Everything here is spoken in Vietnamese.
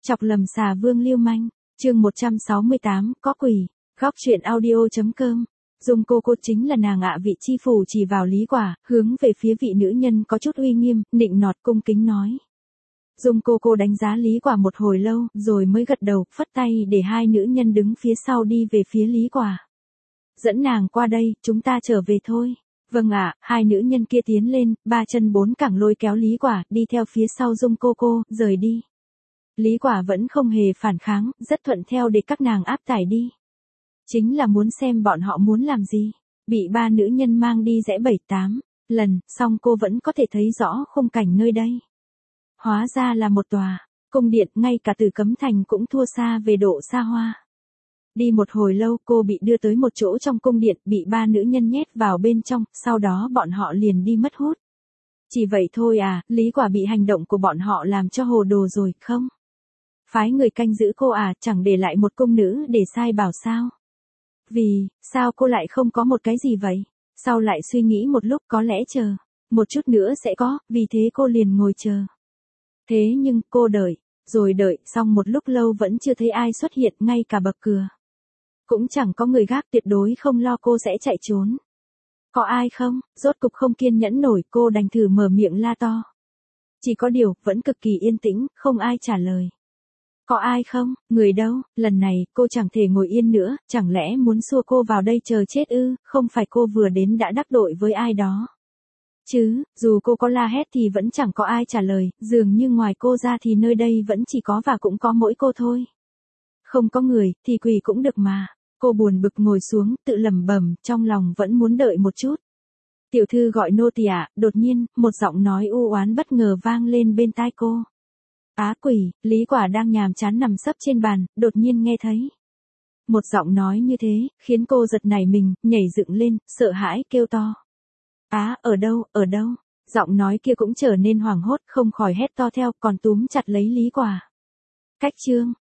Chọc lầm xà vương lưu manh, chương 168, có quỷ, góc truyện audio.com. Dung cô chính là nàng ạ. Vị chi phủ chỉ vào Lý Quả, hướng về phía vị nữ nhân có chút uy nghiêm, nịnh nọt cung kính nói. Dung cô đánh giá Lý Quả một hồi lâu, rồi mới gật đầu, phất tay để hai nữ nhân đứng phía sau đi về phía Lý Quả. Dẫn nàng qua đây, chúng ta trở về thôi. Vâng ạ. Hai nữ nhân kia tiến lên, ba chân bốn cẳng lôi kéo Lý Quả, đi theo phía sau Dung cô, rời đi. Lý Quả vẫn không hề phản kháng, rất thuận theo để các nàng áp tải đi. Chính là muốn xem bọn họ muốn làm gì. Bị ba nữ nhân mang đi rẽ 7-8 lần, song cô vẫn có thể thấy rõ khung cảnh nơi đây. Hóa ra là một tòa cung điện, ngay cả Tử Cấm Thành cũng thua xa về độ xa hoa. Đi một hồi lâu cô bị đưa tới một chỗ trong cung điện, bị ba nữ nhân nhét vào bên trong, sau đó bọn họ liền đi mất hút. Chỉ vậy thôi à? Lý Quả bị hành động của bọn họ làm cho hồ đồ rồi, không? Phái người canh giữ cô à, chẳng để lại một cung nữ để sai bảo sao? Vì, sao cô lại không có một cái gì vậy? Sau lại suy nghĩ một lúc, có lẽ chờ một chút nữa sẽ có, vì thế cô liền ngồi chờ. Thế nhưng, cô đợi, rồi đợi, xong một lúc lâu vẫn chưa thấy ai xuất hiện, ngay cả bậc cửa cũng chẳng có người gác, tuyệt đối không lo cô sẽ chạy trốn. Có ai không? Rốt cục không kiên nhẫn nổi, cô đành thử mở miệng la to. Chỉ có điều, vẫn cực kỳ yên tĩnh, không ai trả lời. Có ai không? Người đâu? Lần này, cô chẳng thể ngồi yên nữa, chẳng lẽ muốn xua cô vào đây chờ chết ư? Không phải cô vừa đến đã đắc tội với ai đó chứ? Dù cô có la hét thì vẫn chẳng có ai trả lời, dường như ngoài cô ra thì nơi đây vẫn chỉ có và cũng có mỗi cô thôi. Không có người, thì quỳ cũng được mà. Cô buồn bực ngồi xuống, tự lẩm bẩm, trong lòng vẫn muốn đợi một chút. Tiểu thư gọi nô tỳ ạ. Đột nhiên, một giọng nói u oán bất ngờ vang lên bên tai cô. Á quỷ. Lý Quả đang nhàm chán nằm sấp trên bàn, đột nhiên nghe thấy một giọng nói như thế, khiến cô giật nảy mình, nhảy dựng lên, sợ hãi kêu to. Á, ở đâu, ở đâu? Giọng nói kia cũng trở nên hoảng hốt, không khỏi hét to theo, còn túm chặt lấy Lý Quả. Cách chương